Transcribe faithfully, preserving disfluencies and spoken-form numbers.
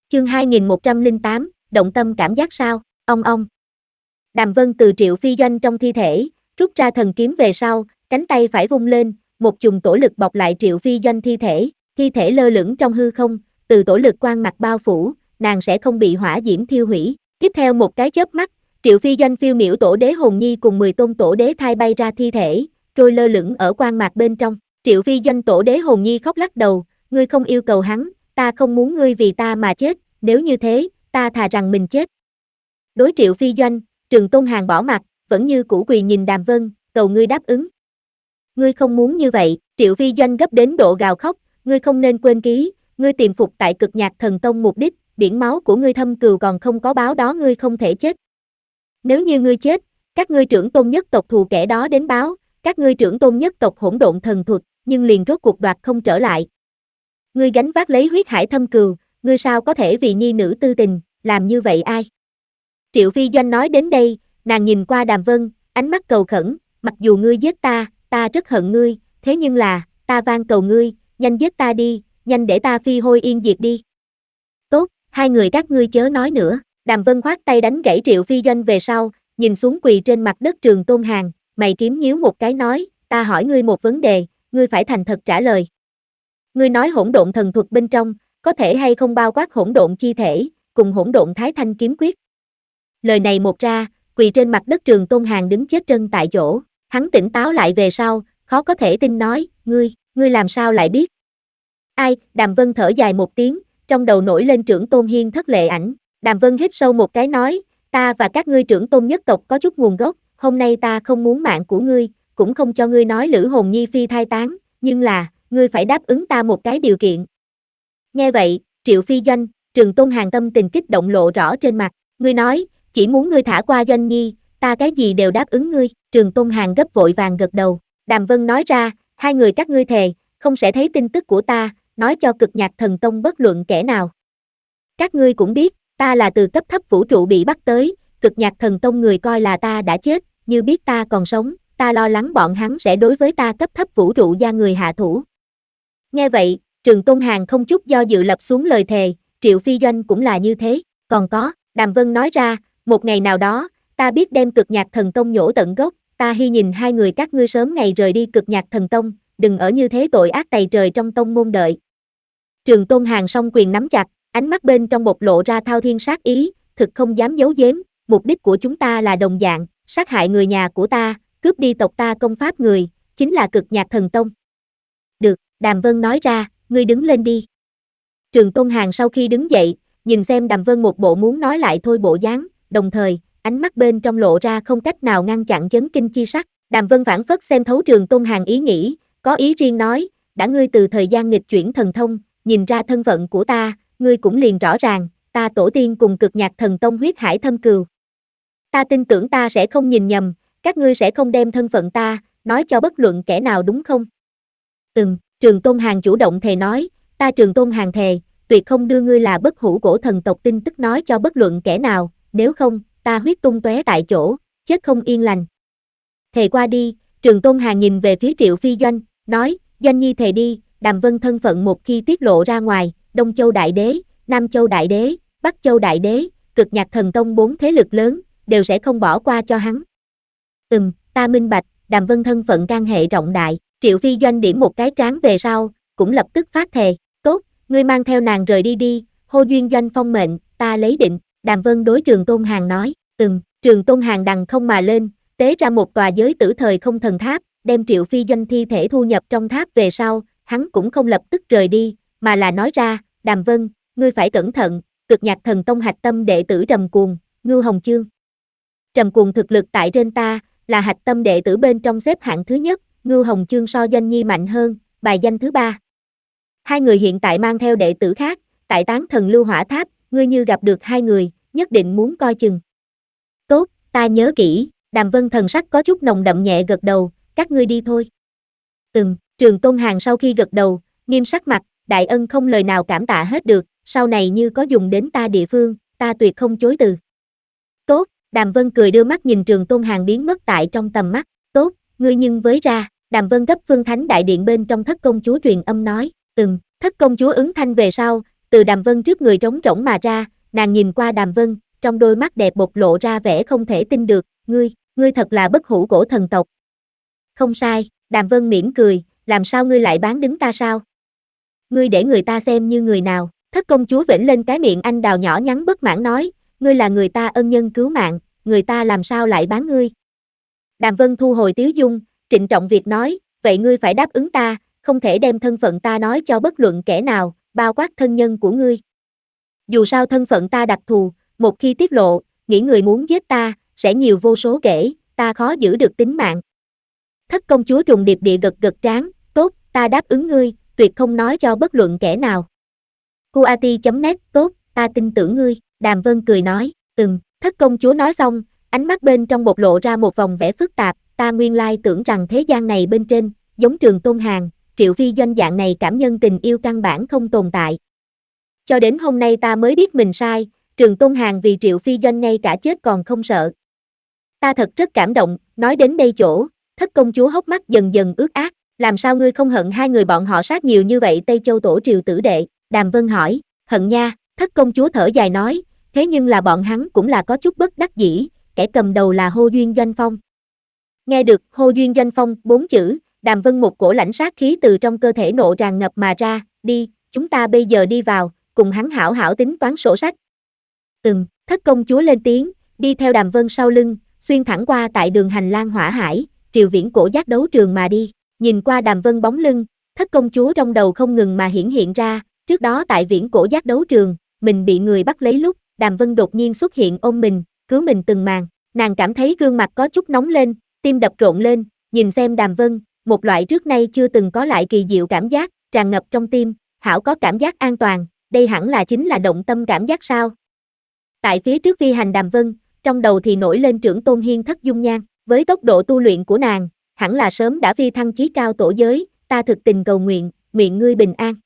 Chương hai nghìn một trăm lẻ tám, động tâm cảm giác sao, ong ong. Đàm Vân từ Triệu Phi Doanh trong thi thể, rút ra thần kiếm về sau, cánh tay phải vung lên, một chùm tổ lực bọc lại Triệu Phi Doanh thi thể, thi thể lơ lửng trong hư không, từ tổ lực quang mặt bao phủ, nàng sẽ không bị hỏa diễm thiêu hủy. Tiếp theo một cái chớp mắt, Triệu Phi Doanh phiêu miểu tổ đế hồn nhi cùng mười tôn tổ đế thai bay ra thi thể, trôi lơ lửng ở quang mạc bên trong. Triệu Phi Doanh tổ đế hồn nhi khóc lắc đầu, ngươi không yêu cầu hắn, ta không muốn ngươi vì ta mà chết, nếu như thế, ta thà rằng mình chết. Đối Triệu Phi Doanh, Trường Tôn Hàn bỏ mặt, vẫn như cũ quỳ nhìn Đàm Vân, cầu ngươi đáp ứng. Ngươi không muốn như vậy, Triệu Phi Doanh gấp đến độ gào khóc, ngươi không nên quên ký, ngươi tiềm phục tại Cực Nhạc Thần Tông mục đích, biển máu của ngươi thâm cừu còn không có báo đó ngươi không thể chết. Nếu như ngươi chết, các ngươi trưởng tôn nhất tộc thù kẻ đó đến báo, các ngươi trưởng tôn nhất tộc hỗn độn thần thuật, nhưng liền rốt cuộc đoạt không trở lại. Ngươi gánh vác lấy huyết hải thâm cừu, ngươi sao có thể vì nhi nữ tư tình, làm như vậy ai? Triệu Phi Doanh nói đến đây, nàng nhìn qua Đàm Vân, ánh mắt cầu khẩn, mặc dù ngươi giết ta, ta rất hận ngươi, thế nhưng là, ta van cầu ngươi, nhanh giết ta đi, nhanh để ta phi hôi yên diệt đi. Tốt, hai người các ngươi chớ nói nữa. Đàm Vân khoát tay đánh gãy Triệu Phi Doanh về sau, nhìn xuống quỳ trên mặt đất Trường Tôn Hàn, mày kiếm nhíu một cái nói, ta hỏi ngươi một vấn đề, ngươi phải thành thật trả lời. Ngươi nói hỗn độn thần thuật bên trong, có thể hay không bao quát hỗn độn chi thể, cùng hỗn độn thái thanh kiếm quyết. Lời này một ra, quỳ trên mặt đất Trường Tôn Hàn đứng chết chân tại chỗ, hắn tỉnh táo lại về sau, khó có thể tin nói, ngươi, ngươi làm sao lại biết? Ai, Đàm Vân thở dài một tiếng, trong đầu nổi lên Trưởng Tôn Hiên thất lệ ảnh, Đàm Vân hít sâu một cái nói, ta và các ngươi trưởng tôn nhất tộc có chút nguồn gốc, hôm nay ta không muốn mạng của ngươi, cũng không cho ngươi nói Lữ Hồn Nhi phi thai tán, nhưng là, ngươi phải đáp ứng ta một cái điều kiện. Nghe vậy, Triệu Phi Doanh, Trường Tôn Hàn tâm tình kích động lộ rõ trên mặt, ngươi nói, chỉ muốn ngươi thả qua Doanh Nhi, ta cái gì đều đáp ứng ngươi, Trường Tôn Hàn gấp vội vàng gật đầu, Đàm Vân nói ra, hai người các ngươi thề, không sẽ thấy tin tức của ta, nói cho Cực Nhạc Thần Tông bất luận kẻ nào. Các ngươi cũng biết, ta là từ cấp thấp vũ trụ bị bắt tới, Cực Nhạc Thần Tông người coi là ta đã chết, như biết ta còn sống, ta lo lắng bọn hắn sẽ đối với ta cấp thấp vũ trụ gia người hạ thủ. Nghe vậy, Trường Tôn Hàn không chút do dự lập xuống lời thề, Triệu Phi Doanh cũng là như thế, còn có, Đàm Vân nói ra, một ngày nào đó, ta biết đem Cực Nhạc Thần Tông nhổ tận gốc, ta hy nhìn hai người các ngươi sớm ngày rời đi Cực Nhạc Thần Tông, đừng ở như thế tội ác tày trời trong tông môn đợi. Trường Tôn Hàn song quyền nắm chặt, ánh mắt bên trong bộc lộ ra thao thiên sát ý, thực không dám giấu giếm, mục đích của chúng ta là đồng dạng, sát hại người nhà của ta, cướp đi tộc ta công pháp người, chính là Cực Nhạc Thần Tông. Được, Đàm Vân nói ra, ngươi đứng lên đi. Trường Tôn Hàn sau khi đứng dậy, nhìn xem Đàm Vân một bộ muốn nói lại thôi bộ dáng, đồng thời, ánh mắt bên trong lộ ra không cách nào ngăn chặn chấn kinh chi sắc. Đàm Vân phản phất xem thấu Trường Tôn Hàn ý nghĩ, có ý riêng nói, đã ngươi từ thời gian nghịch chuyển thần thông, nhìn ra thân phận của ta, ngươi cũng liền rõ ràng, ta tổ tiên cùng Cực Nhạc Thần Tông huyết hải thâm cừu. Ta tin tưởng ta sẽ không nhìn nhầm, các ngươi sẽ không đem thân phận ta, nói cho bất luận kẻ nào đúng không? Ừm, Trường Tôn Hàn chủ động thề nói, ta Trường Tôn Hàn thề, tuyệt không đưa ngươi là bất hủ cổ thần tộc tin tức nói cho bất luận kẻ nào, nếu không, ta huyết tung tóe tại chỗ, chết không yên lành. Thề qua đi, Trường Tôn Hàn nhìn về phía Triệu Phi Doanh, nói, Doanh Nhi thề đi, Đàm Vân thân phận một khi tiết lộ ra ngoài, Đông Châu Đại Đế, Nam Châu Đại Đế, Bắc Châu Đại Đế, Cực Nhạc Thần Tông bốn thế lực lớn, đều sẽ không bỏ qua cho hắn. Ừm, ta minh bạch, Đàm Vân thân phận can hệ trọng đại, Triệu Phi Doanh điểm một cái trán về sau, cũng lập tức phát thề, tốt, ngươi mang theo nàng rời đi đi, hô duyên doanh phong mệnh, ta lấy định, Đàm Vân đối Trường Tôn Hàn nói, ừm, Trường Tôn Hàn đằng không mà lên, tế ra một tòa giới tử thời không thần tháp, đem Triệu Phi Doanh thi thể thu nhập trong tháp về sau, hắn cũng không lập tức rời đi, mà là nói ra, Đàm Vân, ngươi phải cẩn thận, Cực Nhạc Thần Tông hạch tâm đệ tử Trầm Cuồng, Ngưu Hồng Chương. Trầm Cuồng thực lực tại trên ta, là hạch tâm đệ tử bên trong xếp hạng thứ nhất, Ngưu Hồng Chương so Doanh Nhi mạnh hơn, bài danh thứ ba. Hai người hiện tại mang theo đệ tử khác, tại Tán Thần Lưu Hỏa Tháp, ngươi như gặp được hai người, nhất định muốn coi chừng. Tốt, ta nhớ kỹ, Đàm Vân thần sắc có chút nồng đậm nhẹ gật đầu, các ngươi đi thôi. Ừm, Trường Tôn Hàn sau khi gật đầu, nghiêm sắc mặt, đại ân không lời nào cảm tạ hết được, sau này như có dùng đến ta địa phương, ta tuyệt không chối từ. Tốt, Đàm Vân cười đưa mắt nhìn Trường Tôn Hàn biến mất tại trong tầm mắt, tốt, ngươi nhưng với ra, Đàm Vân gấp Phương Thánh đại điện bên trong thất công chúa truyền âm nói, ừm, thất công chúa ứng thanh về sau, từ Đàm Vân trước người trống rỗng mà ra, nàng nhìn qua Đàm Vân, trong đôi mắt đẹp bộc lộ ra vẻ không thể tin được, ngươi, ngươi thật là bất hủ cổ thần tộc. Không sai, Đàm Vân mỉm cười, làm sao ngươi lại bán đứng ta sao? Ngươi để người ta xem như người nào? Thất công chúa vểnh lên cái miệng anh đào nhỏ nhắn bất mãn nói, ngươi là người ta ân nhân cứu mạng, người ta làm sao lại bán ngươi? Đàm Vân thu hồi tiếu dung, trịnh trọng việc nói, vậy ngươi phải đáp ứng ta, không thể đem thân phận ta nói cho bất luận kẻ nào, bao quát thân nhân của ngươi. Dù sao thân phận ta đặc thù, một khi tiết lộ, nghĩ người muốn giết ta, sẽ nhiều vô số kể, ta khó giữ được tính mạng. Thất công chúa trùng điệp địa gật gật trán, tốt, ta đáp ứng ngươi, tuyệt không nói cho bất luận kẻ nào. Kuati chấm net, tốt, ta tin tưởng ngươi, Đàm Vân cười nói, ừm, thất công chúa nói xong, ánh mắt bên trong bộc lộ ra một vòng vẻ phức tạp, ta nguyên lai tưởng rằng thế gian này bên trên, giống Trường Tôn Hàn, Triệu Phi Doanh dạng này cảm nhân tình yêu căn bản không tồn tại. Cho đến hôm nay ta mới biết mình sai, Trường Tôn Hàn vì Triệu Phi Doanh ngay cả chết còn không sợ. Ta thật rất cảm động, nói đến đây chỗ, thất công chúa hốc mắt dần dần ướt át, làm sao ngươi không hận hai người bọn họ sát nhiều như vậy Tây Châu tổ triều tử đệ, Đàm Vân hỏi, hận nha, thất công chúa thở dài nói, thế nhưng là bọn hắn cũng là có chút bất đắc dĩ, kẻ cầm đầu là Hô Duyên Doanh Phong. Nghe được Hô Duyên Doanh Phong bốn chữ, Đàm Vân một cổ lãnh sát khí từ trong cơ thể nộ tràn ngập mà ra, đi, chúng ta bây giờ đi vào, cùng hắn hảo hảo tính toán sổ sách. Ừm, thất công chúa lên tiếng, đi theo Đàm Vân sau lưng, xuyên thẳng qua tại đường hành lang hỏa hải, triều viễn cổ giác đấu trường mà đi, nhìn qua Đàm Vân bóng lưng, thất công chúa trong đầu không ngừng mà hiển hiện ra, trước đó tại viễn cổ giác đấu trường, mình bị người bắt lấy lúc, Đàm Vân đột nhiên xuất hiện ôm mình, cứu mình từng màn, nàng cảm thấy gương mặt có chút nóng lên, tim đập rộn lên, nhìn xem Đàm Vân, một loại trước nay chưa từng có lại kỳ diệu cảm giác, tràn ngập trong tim, hảo có cảm giác an toàn, đây hẳn là chính là động tâm cảm giác sao. Tại phía trước phi hành Đàm Vân, trong đầu thì nổi lên Trưởng Tôn Hiên thất dung nhan, với tốc độ tu luyện của nàng, hẳn là sớm đã phi thăng chí cao tổ giới, ta thực tình cầu nguyện, nguyện ngươi bình an.